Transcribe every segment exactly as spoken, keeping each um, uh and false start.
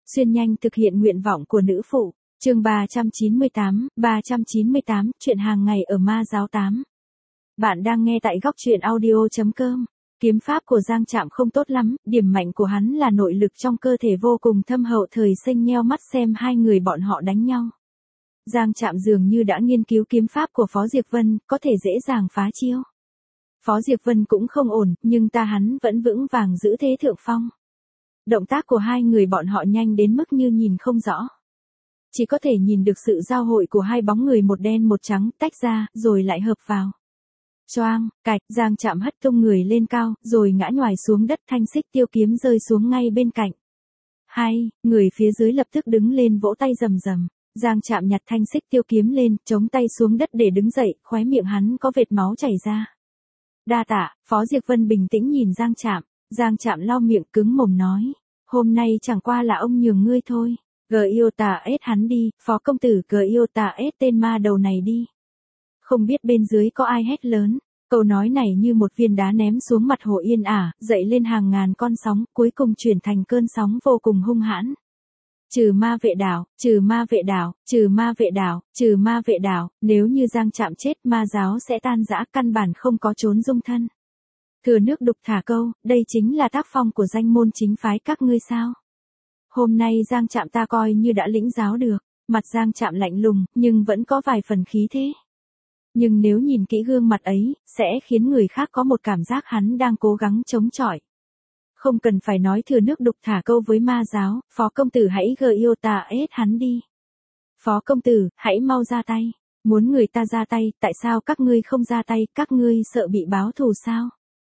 Xuyên nhanh thực hiện nguyện vọng của nữ phụ. Chương ba trăm chín mươi tám, ba trăm chín mươi tám, chuyện hàng ngày ở Ma Giáo tám. Bạn đang nghe tại góc truyện audio chấm com. Kiếm pháp của Giang Trạm không tốt lắm, điểm mạnh của hắn là nội lực trong cơ thể vô cùng thâm hậu. Thời Sinh nheo mắt xem hai người bọn họ đánh nhau. Giang Trạm dường như đã nghiên cứu kiếm pháp của Phó Diệp Vân, có thể dễ dàng phá chiêu. Phó Diệp Vân cũng không ổn, nhưng ta hắn vẫn vững vàng giữ thế thượng phong. Động tác của hai người bọn họ nhanh đến mức như nhìn không rõ. Chỉ có thể nhìn được sự giao hội của hai bóng người một đen một trắng tách ra, rồi lại hợp vào. Choang, cạch, Giang Trạm hất tung người lên cao, rồi ngã nhoài xuống đất, thanh xích tiêu kiếm rơi xuống ngay bên cạnh. Hay, người phía dưới lập tức đứng lên vỗ tay rầm rầm. Giang Trạm nhặt thanh xích tiêu kiếm lên, chống tay xuống đất để đứng dậy, khóe miệng hắn có vệt máu chảy ra. Đa tạ, Phó Diệp Vân bình tĩnh nhìn Giang Trạm. Giang Trạm lau miệng cứng mồm nói, hôm nay chẳng qua là ông nhường ngươi thôi. Gờ yêu tà ết hắn đi, Phó công tử gờ yêu tà ết tên ma đầu này đi. Không biết bên dưới có ai hét lớn, câu nói này như một viên đá ném xuống mặt hồ yên ả, dậy lên hàng ngàn con sóng, cuối cùng chuyển thành cơn sóng vô cùng hung hãn. Trừ ma vệ đảo, trừ ma vệ đảo, trừ ma vệ đảo, trừ ma vệ đảo, nếu như Giang Trạm chết Ma Giáo sẽ tan rã, căn bản không có trốn dung thân. Thừa nước đục thả câu, đây chính là tác phong của danh môn chính phái các ngươi sao? Hôm nay Giang Trạm ta coi như đã lĩnh giáo được, mặt Giang Trạm lạnh lùng, nhưng vẫn có vài phần khí thế. Nhưng nếu nhìn kỹ gương mặt ấy, sẽ khiến người khác có một cảm giác hắn đang cố gắng chống chọi. Không cần phải nói thừa nước đục thả câu với Ma Giáo, Phó công tử hãy gờ yêu tà ết hắn đi. Phó công tử, hãy mau ra tay. Muốn người ta ra tay, tại sao các ngươi không ra tay, các ngươi sợ bị báo thù sao?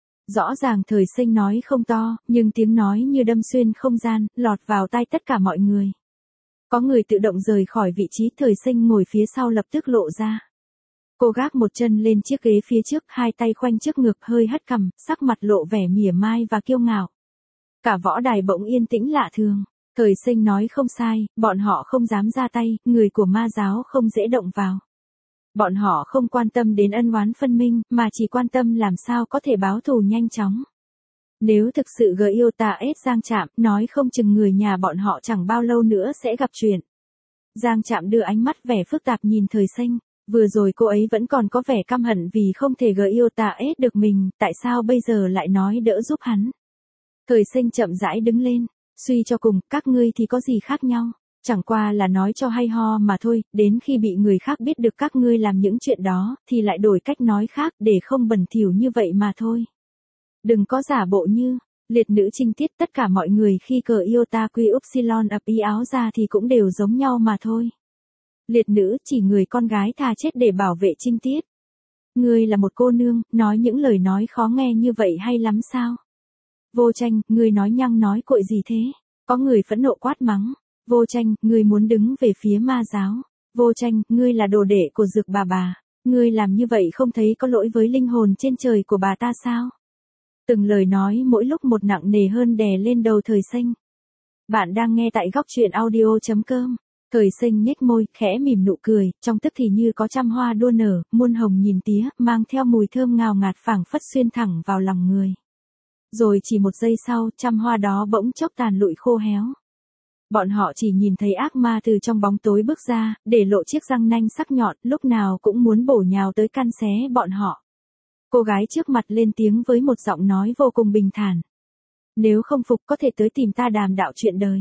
Rõ ràng Thời Sinh nói không to, nhưng tiếng nói như đâm xuyên không gian, lọt vào tai tất cả mọi người. Có người tự động rời khỏi vị trí Thời Sinh ngồi phía sau lập tức lộ ra. Cô gác một chân lên chiếc ghế phía trước, hai tay khoanh trước ngực hơi hất cằm, sắc mặt lộ vẻ mỉa mai và kiêu ngạo. Cả võ đài bỗng yên tĩnh lạ thường. Thời Sinh nói không sai, bọn họ không dám ra tay, người của Ma Giáo không dễ động vào. Bọn họ không quan tâm đến ân oán phân minh, mà chỉ quan tâm làm sao có thể báo thù nhanh chóng. Nếu thực sự gờ yêu tà ết Giang Trạm, nói không chừng người nhà bọn họ chẳng bao lâu nữa sẽ gặp chuyện. Giang Trạm đưa ánh mắt vẻ phức tạp nhìn Thời Sinh, vừa rồi cô ấy vẫn còn có vẻ căm hận vì không thể gờ yêu tà ết được mình, tại sao bây giờ lại nói đỡ giúp hắn. Thời Sinh chậm rãi đứng lên, suy cho cùng, các ngươi thì có gì khác nhau. Chẳng qua là nói cho hay ho mà thôi, đến khi bị người khác biết được các ngươi làm những chuyện đó, thì lại đổi cách nói khác để không bẩn thỉu như vậy mà thôi. Đừng có giả bộ như, liệt nữ trinh tiết, tất cả mọi người khi cờ iota quy upsilon ập y áo ra thì cũng đều giống nhau mà thôi. Liệt nữ chỉ người con gái thà chết để bảo vệ trinh tiết. Ngươi là một cô nương, nói những lời nói khó nghe như vậy hay lắm sao? Vô Tranh, ngươi nói nhăng nói cội gì thế? Có người phẫn nộ quát mắng. Vô Tranh, ngươi muốn đứng về phía Ma Giáo. Vô Tranh, ngươi là đồ đệ của Dược bà bà. Ngươi làm như vậy không thấy có lỗi với linh hồn trên trời của bà ta sao? Từng lời nói mỗi lúc một nặng nề hơn đè lên đầu Thời Sinh. Bạn đang nghe tại góc truyện audio chấm com. Thời Sinh nhếch môi, khẽ mỉm nụ cười, trong tức thì như có trăm hoa đua nở, muôn hồng nhìn tía, mang theo mùi thơm ngào ngạt phảng phất xuyên thẳng vào lòng người. Rồi chỉ một giây sau, trăm hoa đó bỗng chốc tàn lụi khô héo. Bọn họ chỉ nhìn thấy ác ma từ trong bóng tối bước ra, để lộ chiếc răng nanh sắc nhọn, lúc nào cũng muốn bổ nhào tới căn xé bọn họ. Cô gái trước mặt lên tiếng với một giọng nói vô cùng bình thản. Nếu không phục có thể tới tìm ta đàm đạo chuyện đời.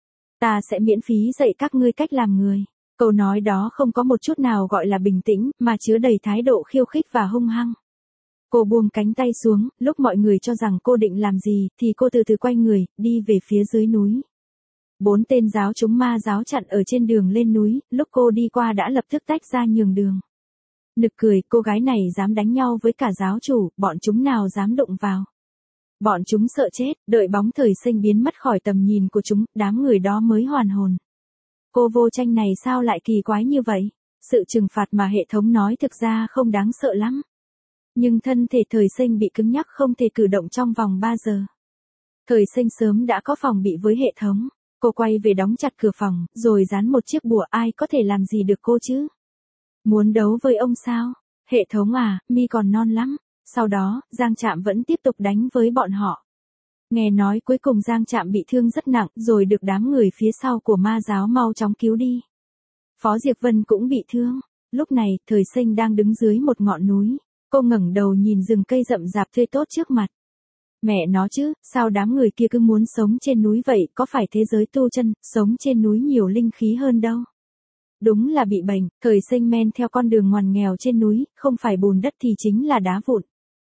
Ta sẽ miễn phí dạy các ngươi cách làm người. Câu nói đó không có một chút nào gọi là bình tĩnh, mà chứa đầy thái độ khiêu khích và hung hăng. Cô buông cánh tay xuống, lúc mọi người cho rằng cô định làm gì, thì cô từ từ quay người, đi về phía dưới núi. Bốn tên giáo chúng Ma Giáo chặn ở trên đường lên núi, lúc cô đi qua đã lập tức tách ra nhường đường. Nực cười, cô gái này dám đánh nhau với cả giáo chủ, bọn chúng nào dám đụng vào. Bọn chúng sợ chết, đợi bóng Thời Sinh biến mất khỏi tầm nhìn của chúng, đám người đó mới hoàn hồn. Cô Vô Tranh này sao lại kỳ quái như vậy? Sự trừng phạt mà hệ thống nói thực ra không đáng sợ lắm. Nhưng thân thể Thời Sinh bị cứng nhắc không thể cử động trong vòng ba giờ. Thời Sinh sớm đã có phòng bị với hệ thống. Cô quay về đóng chặt cửa phòng, rồi dán một chiếc bùa, ai có thể làm gì được cô chứ? Muốn đấu với ông sao? Hệ thống à, mi còn non lắm. Sau đó, Giang Trạm vẫn tiếp tục đánh với bọn họ. Nghe nói cuối cùng Giang Trạm bị thương rất nặng rồi được đám người phía sau của ma giáo mau chóng cứu đi. Phó Diệp Vân cũng bị thương. Lúc này, Thời Sinh đang đứng dưới một ngọn núi. Cô ngẩng đầu nhìn rừng cây rậm rạp tươi tốt trước mặt. Mẹ nó chứ, sao đám người kia cứ muốn sống trên núi vậy, có phải thế giới tu chân, sống trên núi nhiều linh khí hơn đâu. Đúng là bị bệnh, Thời Sinh men theo con đường ngoằn nghèo trên núi, không phải bùn đất thì chính là đá vụn.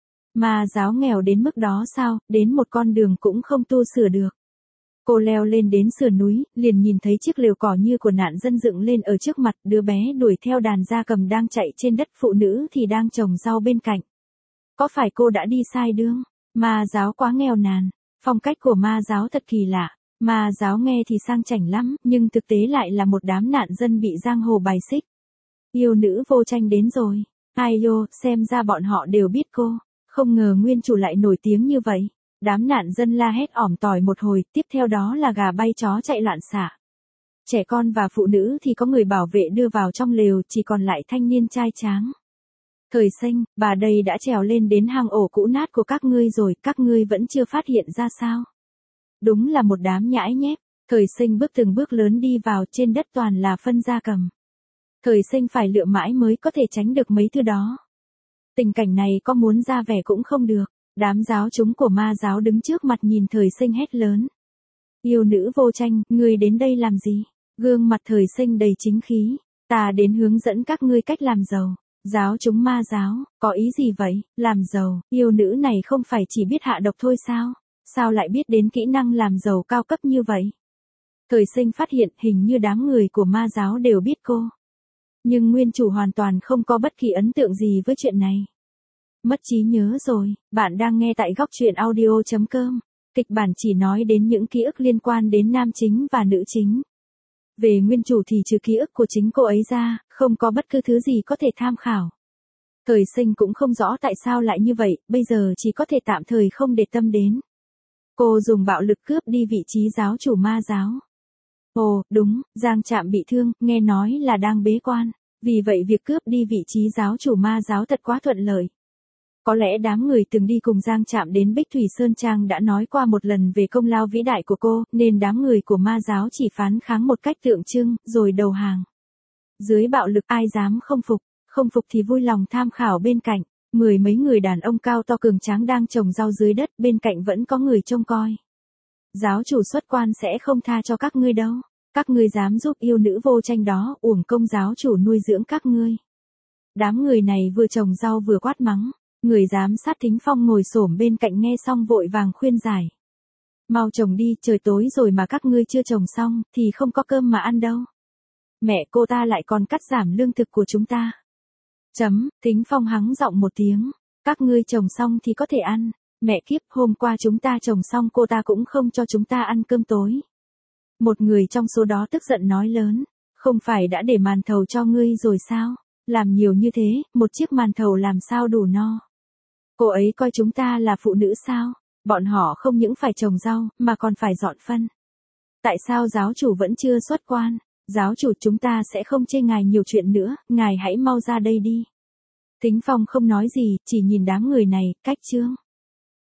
Ma giáo nghèo đến mức đó sao, đến một con đường cũng không tu sửa được. Cô leo lên đến sườn núi, liền nhìn thấy chiếc lều cỏ như của nạn dân dựng lên ở trước mặt, đứa bé đuổi theo đàn gia cầm đang chạy trên đất, phụ nữ thì đang trồng rau bên cạnh. Có phải cô đã đi sai đường? Ma giáo quá nghèo nàn, phong cách của ma giáo thật kỳ lạ. Ma giáo nghe thì sang chảnh lắm, nhưng thực tế lại là một đám nạn dân bị giang hồ bài xích. Yêu nữ vô tranh đến rồi. Ai yo, xem ra bọn họ đều biết cô. Không ngờ nguyên chủ lại nổi tiếng như vậy. Đám nạn dân la hét ỏm tỏi một hồi, tiếp theo đó là gà bay chó chạy loạn xạ. Trẻ con và phụ nữ thì có người bảo vệ đưa vào trong lều, chỉ còn lại thanh niên trai tráng. Thời Sinh, bà đây đã trèo lên đến hang ổ cũ nát của các ngươi rồi, các ngươi vẫn chưa phát hiện ra sao? Đúng là một đám nhãi nhép. Thời Sinh bước từng bước lớn đi vào, trên đất toàn là phân gia cầm. Thời Sinh phải lựa mãi mới có thể tránh được mấy thứ đó. Tình cảnh này có muốn ra vẻ cũng không được. Đám giáo chúng của ma giáo đứng trước mặt nhìn Thời Sinh hét lớn. Yêu nữ vô tranh, ngươi đến đây làm gì? Gương mặt Thời Sinh đầy chính khí. Ta đến hướng dẫn các ngươi cách làm giàu. Giáo chúng ma giáo, có ý gì vậy? Làm giàu, yêu nữ này không phải chỉ biết hạ độc thôi sao? Sao lại biết đến kỹ năng làm giàu cao cấp như vậy? Thời Sinh phát hiện hình như đám người của ma giáo đều biết cô. Nhưng nguyên chủ hoàn toàn không có bất kỳ ấn tượng gì với chuyện này. Mất trí nhớ rồi, bạn đang nghe tại góc truyện audio chấm com. Kịch bản chỉ nói đến những ký ức liên quan đến nam chính và nữ chính. Về nguyên chủ thì trừ ký ức của chính cô ấy ra, không có bất cứ thứ gì có thể tham khảo. Thời Sinh cũng không rõ tại sao lại như vậy, bây giờ chỉ có thể tạm thời không để tâm đến. Cô dùng bạo lực cướp đi vị trí giáo chủ ma giáo. Ồ, đúng, Giang Trạm bị thương, nghe nói là đang bế quan. Vì vậy việc cướp đi vị trí giáo chủ ma giáo thật quá thuận lợi. Có lẽ đám người từng đi cùng Giang Trạm đến Bích Thủy Sơn Trang đã nói qua một lần về công lao vĩ đại của cô, nên đám người của ma giáo chỉ phán kháng một cách tượng trưng, rồi đầu hàng. Dưới bạo lực ai dám không phục, không phục thì vui lòng tham khảo bên cạnh. Mười mấy người đàn ông cao to cường tráng đang trồng rau dưới đất, bên cạnh vẫn có người trông coi. Giáo chủ xuất quan sẽ không tha cho các ngươi đâu. Các ngươi dám giúp yêu nữ vô tranh đó, uổng công giáo chủ nuôi dưỡng các ngươi. Đám người này vừa trồng rau vừa quát mắng. Người giám sát Thính Phong ngồi xổm bên cạnh nghe xong vội vàng khuyên giải. Mau trồng đi, trời tối rồi mà các ngươi chưa trồng xong, thì không có cơm mà ăn đâu. Mẹ cô ta lại còn cắt giảm lương thực của chúng ta. Chấm, Thính Phong hắng giọng một tiếng. Các ngươi trồng xong thì có thể ăn. Mẹ kiếp, hôm qua chúng ta trồng xong cô ta cũng không cho chúng ta ăn cơm tối. Một người trong số đó tức giận nói lớn. Không phải đã để màn thầu cho ngươi rồi sao? Làm nhiều như thế, một chiếc màn thầu làm sao đủ no? Cô ấy coi chúng ta là phụ nữ sao? Bọn họ không những phải trồng rau, mà còn phải dọn phân. Tại sao giáo chủ vẫn chưa xuất quan? Giáo chủ, chúng ta sẽ không chê ngài nhiều chuyện nữa, ngài hãy mau ra đây đi. Thính Phong không nói gì, chỉ nhìn đám người này, cách chương.